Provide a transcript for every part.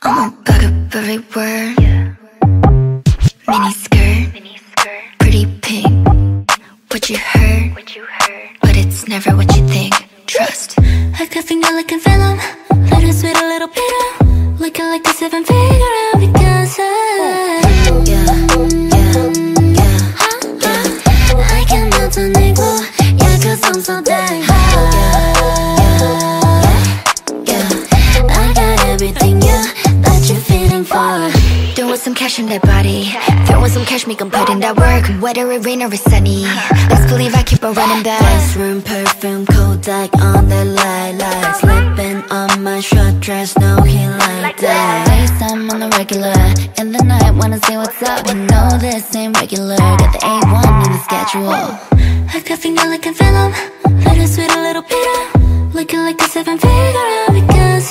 I'm a bugaboo word. Mini skirt, pretty pink. What you heard, but it's never what you think. Trust. I could finger like a venom, little sweet, a little bitter. Looking like a seven-figure out because I can melt on ego, yeah, cause I'm so damn I got everything, that you're feeling for. Throwing some cash in that body, throwing some cash, make 'em put in that work. Whether it rain or it's sunny, best believe I keep on running back. Bathroom perfume, Kodak on the lilac, slipping on my short dress, no he like that. FaceTime on the regular, in the night wanna see what's up. You know this ain't regular, got the A1 in the schedule. I got finger like a venom, little sweet, a little bitter. Looking like a seven-figure out because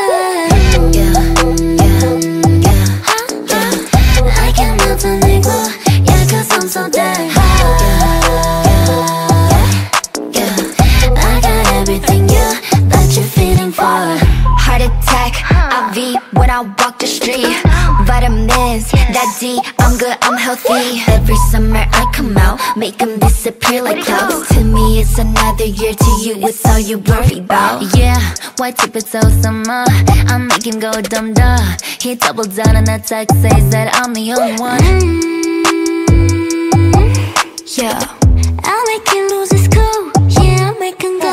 I can melt on ego, yeah, cause I'm so damn I got everything, that you're feeling for. Heart attack, IV when I walk the street. Vitamins, that D, I'm good, I'm healthy. Every summer I come out, make 'em disappear like clouds. To me it's another year, to you it's all you worry about. Yeah, white tip it's all summer, I make him go dumb-dumb. He doubled down on that text, says that I'm the only one. Yeah, I'll make him lose his cool, yeah, I'll make him